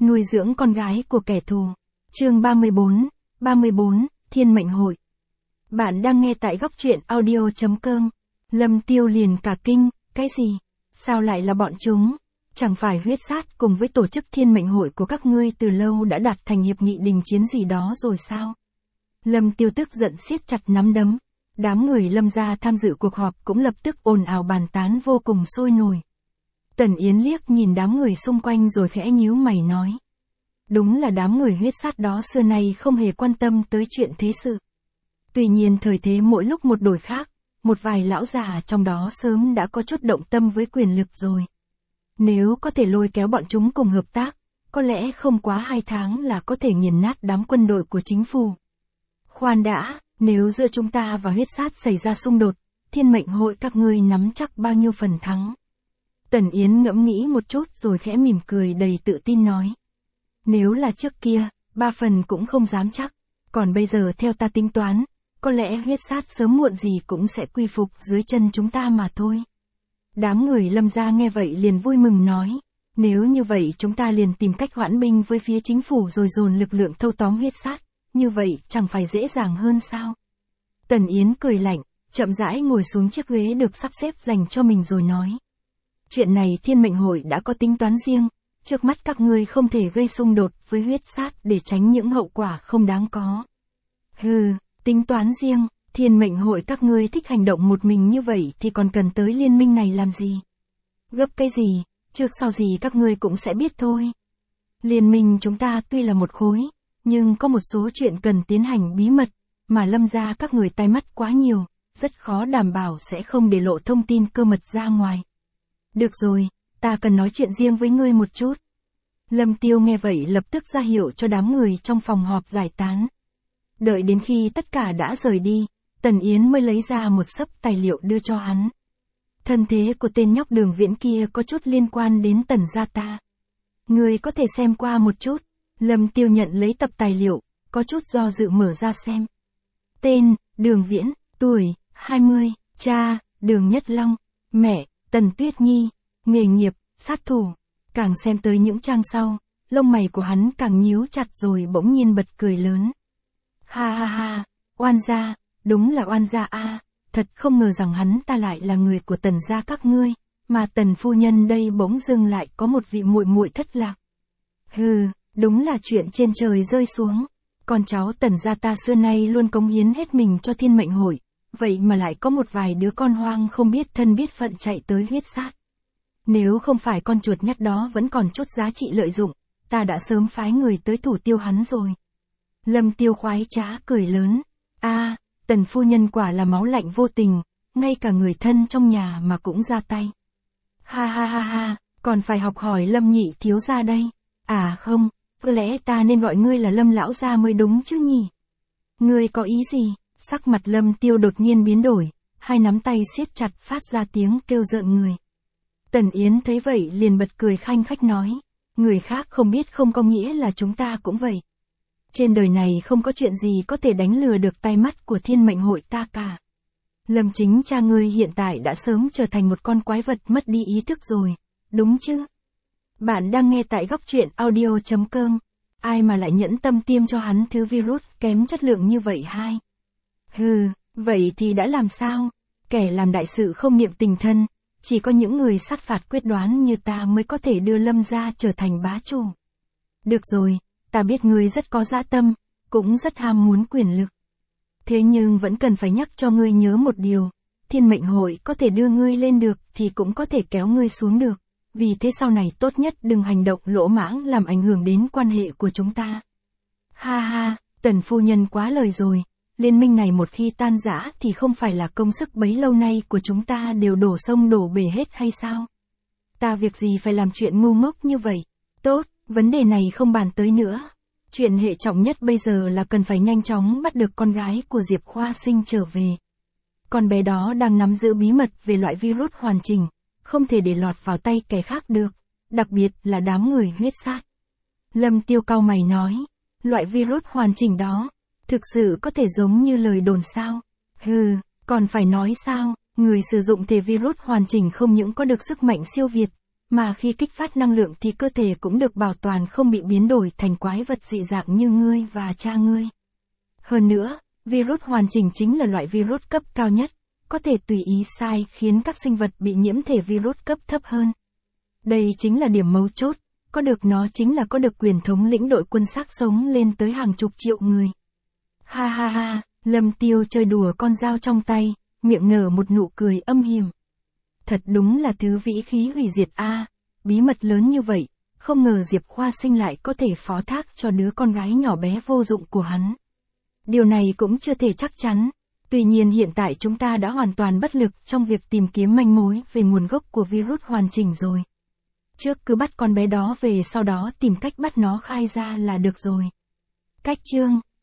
nuôi dưỡng con gái của kẻ thù. Chương 34, Thiên mệnh hội. Bạn đang nghe tại góc truyện audio.com. Lâm Tiêu liền cả kinh, cái gì? Sao lại là bọn chúng? Chẳng phải huyết sát cùng với tổ chức thiên mệnh hội của các ngươi từ lâu đã đạt thành hiệp nghị đình chiến gì đó rồi sao? Lâm Tiêu tức giận siết chặt nắm đấm. Đám người Lâm gia tham dự cuộc họp cũng lập tức ồn ào bàn tán vô cùng sôi nổi. Tần Yến liếc nhìn đám người xung quanh rồi khẽ nhíu mày nói. Đúng là đám người huyết sát đó xưa nay không hề quan tâm tới chuyện thế sự. Tuy nhiên thời thế mỗi lúc một đổi khác, một vài lão già trong đó sớm đã có chút động tâm với quyền lực rồi. Nếu có thể lôi kéo bọn chúng cùng hợp tác, có lẽ không quá 2 tháng là có thể nghiền nát đám quân đội của chính phủ. Khoan đã, nếu giữa chúng ta và huyết sát xảy ra xung đột, thiên mệnh hội các ngươi nắm chắc bao nhiêu phần thắng? Tần Yến ngẫm nghĩ một chút rồi khẽ mỉm cười đầy tự tin nói. Nếu là trước kia, 3 phần cũng không dám chắc, còn bây giờ theo ta tính toán, có lẽ huyết sát sớm muộn gì cũng sẽ quy phục dưới chân chúng ta mà thôi. Đám người Lâm gia nghe vậy liền vui mừng nói, nếu như vậy chúng ta liền tìm cách hoãn binh với phía chính phủ rồi dồn lực lượng thâu tóm huyết sát, như vậy chẳng phải dễ dàng hơn sao? Tần Yến cười lạnh, chậm rãi ngồi xuống chiếc ghế được sắp xếp dành cho mình rồi nói. Chuyện này thiên mệnh hội đã có tính toán riêng, trước mắt các ngươi không thể gây xung đột với huyết sát để tránh những hậu quả không đáng có. Hừ, tính toán riêng, thiên mệnh hội các ngươi thích hành động một mình như vậy thì còn cần tới liên minh này làm gì? Gấp cái gì, trước sau gì các ngươi cũng sẽ biết thôi. Liên minh chúng ta tuy là một khối, nhưng có một số chuyện cần tiến hành bí mật, mà Lâm gia các người tai mắt quá nhiều, rất khó đảm bảo sẽ không để lộ thông tin cơ mật ra ngoài. Được rồi, ta cần nói chuyện riêng với ngươi một chút. Lâm Tiêu nghe vậy lập tức ra hiệu cho đám người trong phòng họp giải tán. Đợi đến khi tất cả đã rời đi, Tần Yến mới lấy ra một xấp tài liệu đưa cho hắn. Thân thế của tên nhóc Đường Viễn kia có chút liên quan đến Tần gia ta. Ngươi có thể xem qua một chút. Lâm Tiêu nhận lấy tập tài liệu, có chút do dự mở ra xem. Tên, Đường Viễn, tuổi, 20, cha, Đường Nhất Long, mẹ, Tần Tuyết Nhi, nghề nghiệp, sát thủ. Càng xem tới những trang sau, lông mày của hắn càng nhíu chặt rồi bỗng nhiên bật cười lớn. Ha ha ha, oan gia, đúng là oan gia a, thật không ngờ rằng hắn ta lại là người của Tần gia các ngươi, mà Tần phu nhân đây bỗng dưng lại có một vị muội muội thất lạc. Hừ, đúng là chuyện trên trời rơi xuống. Con cháu Tần gia ta xưa nay luôn cống hiến hết mình cho thiên mệnh hội, vậy mà lại có một vài đứa con hoang không biết thân biết phận chạy tới huyết sát. Nếu không phải con chuột nhắt đó vẫn còn chút giá trị lợi dụng, ta đã sớm phái người tới thủ tiêu hắn rồi. Lâm Tiêu khoái trá cười lớn. A, Tần phu nhân quả là máu lạnh vô tình, ngay cả người thân trong nhà mà cũng ra tay. Ha ha ha ha, còn phải học hỏi Lâm nhị thiếu gia đây. À không, có lẽ ta nên gọi ngươi là Lâm lão gia mới đúng chứ nhỉ? Ngươi có ý gì? Sắc mặt Lâm Tiêu đột nhiên biến đổi, hai nắm tay siết chặt phát ra tiếng kêu rợn người. Tần Yến thấy vậy liền bật cười khanh khách nói, người khác không biết không có nghĩa là chúng ta cũng vậy. Trên đời này không có chuyện gì có thể đánh lừa được tai mắt của thiên mệnh hội ta cả. Lâm chính cha ngươi hiện tại đã sớm trở thành một con quái vật mất đi ý thức rồi, đúng chứ? Bạn đang nghe tại góc truyện audio.com, ai mà lại nhẫn tâm tiêm cho hắn thứ virus kém chất lượng như vậy hai? Hừ, vậy thì đã làm sao? Kẻ làm đại sự không niệm tình thân, chỉ có những người sát phạt quyết đoán như ta mới có thể đưa Lâm gia trở thành bá chủ. Được rồi, ta biết ngươi rất có dã tâm, cũng rất ham muốn quyền lực. Thế nhưng vẫn cần phải nhắc cho ngươi nhớ một điều, thiên mệnh hội có thể đưa ngươi lên được thì cũng có thể kéo ngươi xuống được. Vì thế sau này tốt nhất đừng hành động lỗ mãng làm ảnh hưởng đến quan hệ của chúng ta. Ha ha, Tần phu nhân quá lời rồi, liên minh này một khi tan rã thì không phải là công sức bấy lâu nay của chúng ta đều đổ sông đổ bể hết hay sao? Ta việc gì phải làm chuyện ngu ngốc như vậy? Tốt, vấn đề này không bàn tới nữa. Chuyện hệ trọng nhất bây giờ là cần phải nhanh chóng bắt được con gái của Diệp Khoa Sinh trở về. Con bé đó đang nắm giữ bí mật về loại virus hoàn chỉnh, không thể để lọt vào tay kẻ khác được, đặc biệt là đám người huyết sát. Lâm Tiêu cau mày nói, loại virus hoàn chỉnh đó, thực sự có thể giống như lời đồn sao? Hừ, còn phải nói sao, người sử dụng thể virus hoàn chỉnh không những có được sức mạnh siêu việt, mà khi kích phát năng lượng thì cơ thể cũng được bảo toàn không bị biến đổi thành quái vật dị dạng như ngươi và cha ngươi. Hơn nữa, virus hoàn chỉnh chính là loại virus cấp cao nhất, có thể tùy ý sai khiến các sinh vật bị nhiễm thể virus cấp thấp hơn. Đây chính là điểm mấu chốt, có được nó chính là có được quyền thống lĩnh đội quân xác sống lên tới hàng chục triệu người. Ha ha ha, Lâm Tiêu chơi đùa con dao trong tay, miệng nở một nụ cười âm hiểm. Thật đúng là thứ vĩ khí hủy diệt a, bí mật lớn như vậy, không ngờ Diệp Khoa Sinh lại có thể phó thác cho đứa con gái nhỏ bé vô dụng của hắn. Điều này cũng chưa thể chắc chắn, tuy nhiên hiện tại chúng ta đã hoàn toàn bất lực trong việc tìm kiếm manh mối về nguồn gốc của virus hoàn chỉnh rồi. Trước cứ bắt con bé đó về sau đó tìm cách bắt nó khai ra là được rồi. Cách chương